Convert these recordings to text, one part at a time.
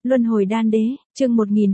Luân hồi đan đế, chương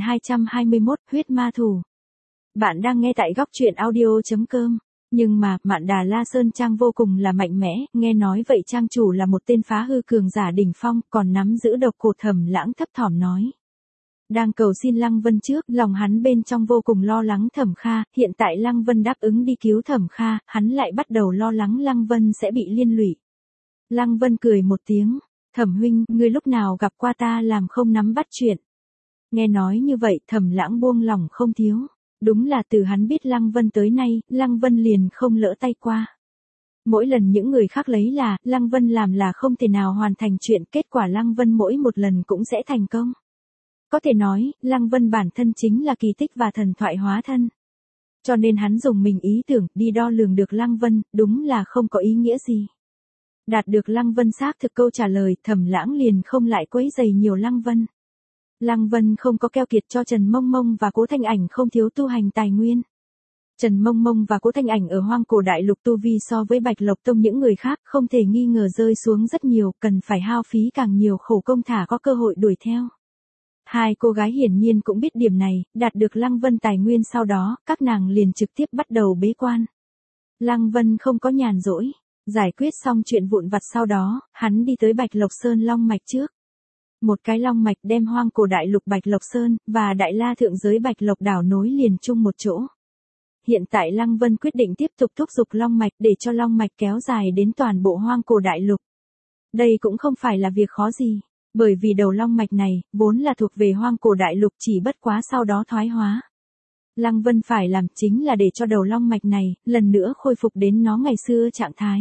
1221, huyết ma thủ. Bạn đang nghe tại góc truyện audio.com. Nhưng mà, Mạn Đà La Sơn Trang vô cùng là mạnh mẽ, nghe nói vậy trang chủ là một tên phá hư cường giả đỉnh phong, còn nắm giữ độc cột. Thẩm Lãng thấp thỏm nói. Đang cầu xin Lăng Vân trước, lòng hắn bên trong vô cùng lo lắng Thẩm Kha, hiện tại Lăng Vân đáp ứng đi cứu Thẩm Kha, hắn lại bắt đầu lo lắng Lăng Vân sẽ bị liên lụy. Lăng Vân cười một tiếng. Thẩm huynh, ngươi lúc nào gặp qua ta làm không nắm bắt chuyện. Nghe nói như vậy, Thẩm Lãng buông lòng không thiếu. Đúng là từ hắn biết Lăng Vân tới nay, Lăng Vân liền không lỡ tay qua. Mỗi lần những người khác lấy là, Lăng Vân làm là không thể nào hoàn thành chuyện, kết quả Lăng Vân mỗi một lần cũng sẽ thành công. Có thể nói, Lăng Vân bản thân chính là kỳ tích và thần thoại hóa thân. Cho nên hắn dùng mình ý tưởng, đi đo lường được Lăng Vân, đúng là không có ý nghĩa gì. Đạt được Lăng Vân xác thực câu trả lời, Thẩm Lãng liền không lại quấy rầy nhiều Lăng Vân. Lăng Vân không có keo kiệt cho Trần Mông Mông và Cố Thanh Ảnh không thiếu tu hành tài nguyên. Trần Mông Mông và Cố Thanh Ảnh ở Hoang Cổ Đại Lục tu vi so với Bạch Lộc Tông những người khác không thể nghi ngờ rơi xuống rất nhiều, cần phải hao phí càng nhiều khổ công thả có cơ hội đuổi theo. Hai cô gái hiển nhiên cũng biết điểm này, đạt được Lăng Vân tài nguyên sau đó, các nàng liền trực tiếp bắt đầu bế quan. Lăng Vân không có nhàn rỗi. Giải quyết xong chuyện vụn vặt sau đó, hắn đi tới Bạch Lộc Sơn Long Mạch trước. Một cái Long Mạch đem Hoang Cổ Đại Lục Bạch Lộc Sơn, và Đại La Thượng Giới Bạch Lộc Đảo nối liền chung một chỗ. Hiện tại Lăng Vân quyết định tiếp tục thúc giục Long Mạch để cho Long Mạch kéo dài đến toàn bộ Hoang Cổ Đại Lục. Đây cũng không phải là việc khó gì, bởi vì đầu Long Mạch này, vốn là thuộc về Hoang Cổ Đại Lục chỉ bất quá sau đó thoái hóa. Lăng Vân phải làm chính là để cho đầu Long Mạch này, lần nữa khôi phục đến nó ngày xưa trạng thái.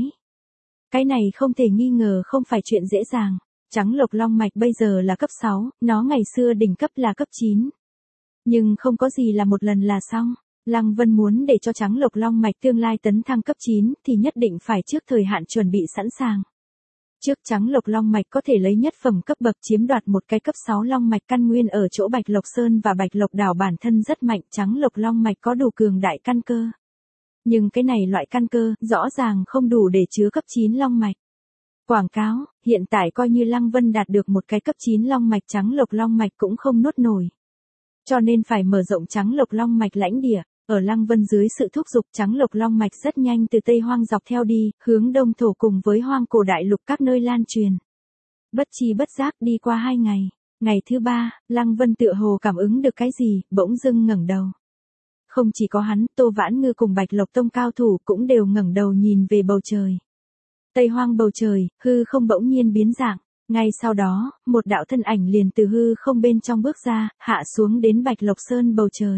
Cái này không thể nghi ngờ không phải chuyện dễ dàng. Trắng Lộc Long Mạch bây giờ là cấp 6, nó ngày xưa đỉnh cấp là cấp 9. Nhưng không có gì là một lần là xong. Lăng Vân muốn để cho Trắng Lộc Long Mạch tương lai tấn thăng cấp 9 thì nhất định phải trước thời hạn chuẩn bị sẵn sàng. Trước Trắng Lộc Long Mạch có thể lấy nhất phẩm cấp bậc chiếm đoạt một cái cấp 6 Long Mạch căn nguyên ở chỗ Bạch Lộc Sơn và Bạch Lộc Đảo bản thân rất mạnh, Trắng Lộc Long Mạch có đủ cường đại căn cơ. Nhưng cái này loại căn cơ, rõ ràng không đủ để chứa cấp 9 Long Mạch. Quảng cáo, hiện tại coi như Lăng Vân đạt được một cái cấp 9 Long Mạch Trắng Lộc Long Mạch cũng không nuốt nổi. Cho nên phải mở rộng Trắng Lộc Long Mạch lãnh địa. Ở Lăng Vân dưới sự thúc giục Trắng Lộc Long Mạch rất nhanh từ Tây Hoang dọc theo đi, hướng Đông Thổ cùng với Hoang Cổ Đại Lục các nơi lan truyền. Bất chi bất giác đi qua 2 ngày. Ngày thứ 3, Lăng Vân tựa hồ cảm ứng được cái gì, bỗng dưng ngẩng đầu. Không chỉ có hắn, Tô Vãn Ngư cùng Bạch Lộc Tông cao thủ cũng đều ngẩng đầu nhìn về bầu trời. Tây Hoang bầu trời, hư không bỗng nhiên biến dạng. Ngay sau đó, một đạo thân ảnh liền từ hư không bên trong bước ra, hạ xuống đến Bạch Lộc Sơn bầu trời.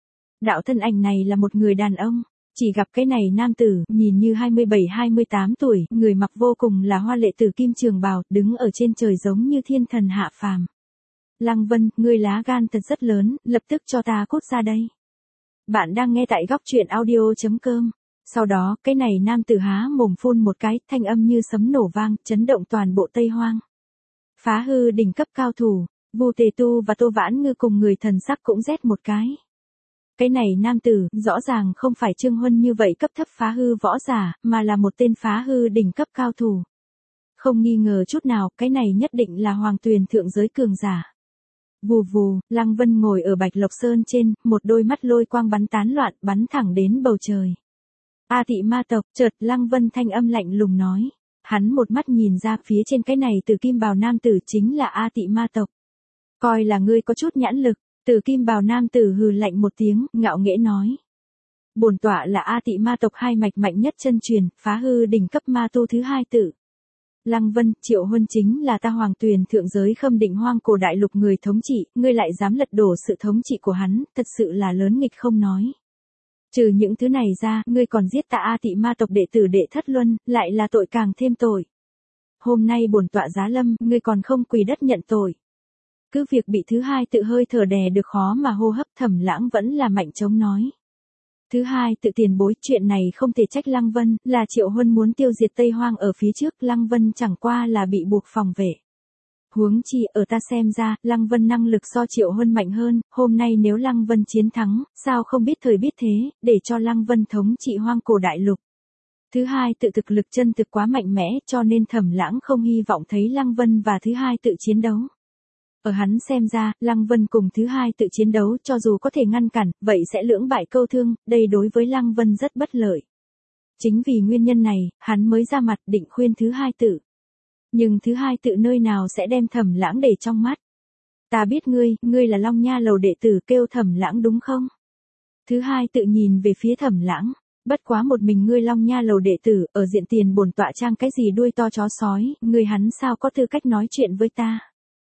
Đạo thân ảnh này là một người đàn ông. Chỉ gặp cái này nam tử, nhìn như 27-28 tuổi, người mặc vô cùng là hoa lệ tử kim trường bào, đứng ở trên trời giống như thiên thần hạ phàm. Lăng Vân, ngươi lá gan thật rất lớn, lập tức cho ta cút ra đây. Bạn đang nghe tại góc truyện audio.com. Sau đó, cái này nam tử há mồm phun một cái, thanh âm như sấm nổ vang, chấn động toàn bộ Tây Hoang. Phá hư đỉnh cấp cao thủ, Vu Tề Tu và Tô Vãn Ngư cùng người thần sắc cũng rét một cái. Cái này nam tử, rõ ràng không phải Trương Huân như vậy cấp thấp phá hư võ giả, mà là một tên phá hư đỉnh cấp cao thủ. Không nghi ngờ chút nào, cái này nhất định là Hoàng Tuyền thượng giới cường giả. Vù vù, Lăng Vân ngồi ở Bạch Lộc Sơn trên, một đôi mắt lôi quang bắn tán loạn, bắn thẳng đến bầu trời. A Tị Ma tộc, chợt Lăng Vân thanh âm lạnh lùng nói. Hắn một mắt nhìn ra phía trên cái này từ kim bào nam tử chính là A Tị Ma tộc. Coi là ngươi có chút nhãn lực. Từ kim bào nam tử hừ lạnh một tiếng, ngạo nghễ nói. Bổn tọa là A Tị Ma tộc hai mạch mạnh nhất chân truyền, phá hư đỉnh cấp ma tu thứ 2 tử. Lăng Vân, Triệu Huân chính là ta Hoàng Tuyền thượng giới Khâm Định Hoang Cổ Đại Lục người thống trị, ngươi lại dám lật đổ sự thống trị của hắn, thật sự là lớn nghịch không nói. Trừ những thứ này ra, ngươi còn giết ta A Tị Ma tộc đệ tử Đệ Thất Luân, lại là tội càng thêm tội. Hôm nay bổn tọa giá lâm, ngươi còn không quỳ đất nhận tội. Cứ việc bị thứ 2 tự hơi thở đè được khó mà hô hấp, Thẩm Lãng vẫn là mạnh chống nói. Thứ 2 tự tiền bối, chuyện này không thể trách Lăng Vân, là Triệu Huân muốn tiêu diệt Tây Hoang ở phía trước, Lăng Vân chẳng qua là bị buộc phòng vệ. Huống chi, ở ta xem ra, Lăng Vân năng lực so Triệu Huân mạnh hơn, hôm nay nếu Lăng Vân chiến thắng, sao không biết thời biết thế, để cho Lăng Vân thống trị Hoang Cổ Đại Lục. Thứ 2 tự thực lực chân thực quá mạnh mẽ, cho nên Thẩm Lãng không hy vọng thấy Lăng Vân và thứ 2 tự chiến đấu. Ở hắn xem ra, Lăng Vân cùng thứ hai tự chiến đấu cho dù có thể ngăn cản, vậy sẽ lưỡng bại câu thương, đây đối với Lăng Vân rất bất lợi. Chính vì nguyên nhân này, hắn mới ra mặt định khuyên thứ hai tự. Nhưng thứ hai tự nơi nào sẽ đem Thẩm Lãng để trong mắt. Ta biết ngươi là Long Nha Lầu đệ tử kêu Thẩm Lãng đúng không? Thứ hai tự nhìn về phía Thẩm Lãng, bất quá một mình ngươi Long Nha Lầu đệ tử, ở diện tiền bổn tọa trang cái gì đuôi to chó sói, ngươi hắn sao có tư cách nói chuyện với ta?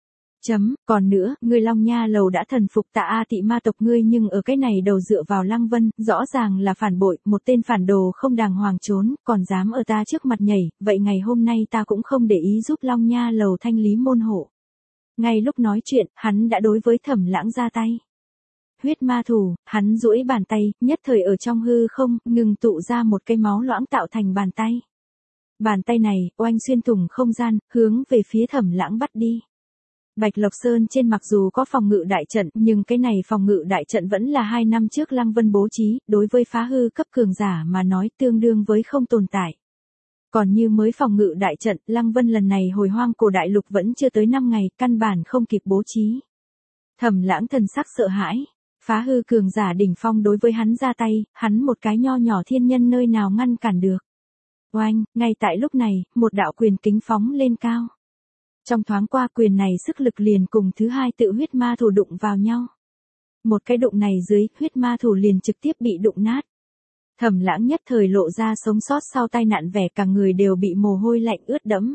Còn nữa, ngươi Long Nha Lầu đã thần phục Tạ A Tị ma tộc ngươi nhưng ở cái này đầu dựa vào Lăng Vân, rõ ràng là phản bội, một tên phản đồ không đàng hoàng trốn, còn dám ở ta trước mặt nhảy, vậy ngày hôm nay ta cũng không để ý giúp Long Nha Lầu thanh lý môn hộ. Ngay lúc nói chuyện, hắn đã đối với Thẩm Lãng ra tay. Huyết ma thủ, hắn duỗi bàn tay, nhất thời ở trong hư không, ngừng tụ ra một cái máu loãng tạo thành bàn tay. Bàn tay này, oanh xuyên thủng không gian, hướng về phía Thẩm Lãng bắt đi. Bạch Lộc Sơn trên mặc dù có phòng ngự đại trận, nhưng cái này phòng ngự đại trận vẫn là 2 năm trước Lăng Vân bố trí, đối với phá hư cấp cường giả mà nói tương đương với không tồn tại. Còn như mới phòng ngự đại trận, Lăng Vân lần này hồi hoang cổ đại lục vẫn chưa tới 5 ngày, căn bản không kịp bố trí. Thẩm Lãng thần sắc sợ hãi, phá hư cường giả đỉnh phong đối với hắn ra tay, hắn một cái nho nhỏ thiên nhân nơi nào ngăn cản được. Oanh, ngay tại lúc này, một đạo quyền kính phóng lên cao. Trong thoáng qua quyền này sức lực liền cùng thứ hai tự huyết ma thủ đụng vào nhau. Một cái đụng này dưới, huyết ma thủ liền trực tiếp bị đụng nát. Thẩm Lãng nhất thời lộ ra sống sót sau tai nạn vẻ cả người đều bị mồ hôi lạnh ướt đẫm.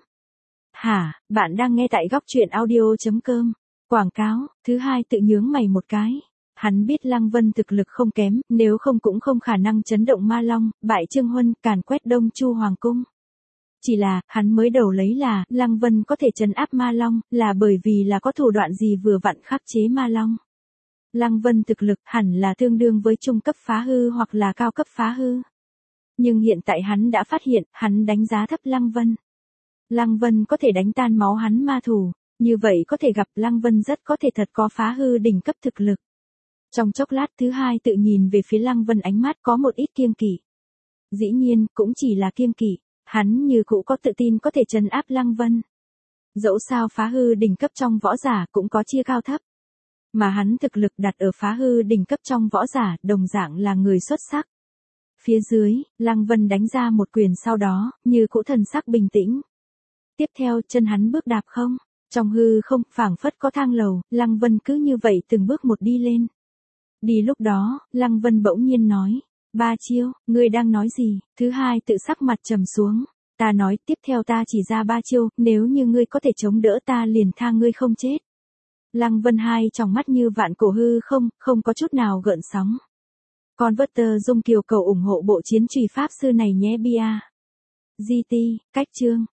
Hả, bạn đang nghe tại góc truyện audio.com. Quảng cáo, thứ hai tự nhướng mày một cái. Hắn biết Lăng Vân thực lực không kém, nếu không cũng không khả năng chấn động Ma Long, bại Trương Huân, càn quét Đông Chu Hoàng Cung. Chỉ là, hắn mới đầu lấy là, Lăng Vân có thể trấn áp Ma Long, là bởi vì là có thủ đoạn gì vừa vặn khắc chế Ma Long. Lăng Vân thực lực hẳn là tương đương với trung cấp phá hư hoặc là cao cấp phá hư. Nhưng hiện tại hắn đã phát hiện, hắn đánh giá thấp Lăng Vân. Lăng Vân có thể đánh tan máu hắn ma thủ, như vậy có thể gặp Lăng Vân rất có thể thật có phá hư đỉnh cấp thực lực. Trong chốc lát thứ hai tự nhìn về phía Lăng Vân ánh mắt có một ít kiêng kỵ. Dĩ nhiên, cũng chỉ là kiêng kỵ, hắn như cũ có tự tin có thể trấn áp Lăng Vân. Dẫu sao phá hư đỉnh cấp trong võ giả cũng có chia cao thấp. Mà hắn thực lực đặt ở phá hư đỉnh cấp trong võ giả đồng dạng là người xuất sắc. Phía dưới, Lăng Vân đánh ra một quyền sau đó, như cũ thần sắc bình tĩnh. Tiếp theo chân hắn bước đạp không, trong hư không phảng phất có thang lầu, Lăng Vân cứ như vậy từng bước một đi lên. Đi lúc đó, Lăng Vân bỗng nhiên nói, 3 chiêu, ngươi đang nói gì? Thứ hai tự sắc mặt trầm xuống, ta nói tiếp theo ta chỉ ra 3 chiêu, nếu như ngươi có thể chống đỡ ta liền tha ngươi không chết. Lăng Vân hai trong mắt như vạn cổ hư không, không có chút nào gợn sóng. Converter Dung Kiều cầu ủng hộ bộ chiến trùy pháp sư này nhé bia. GT, cách chương.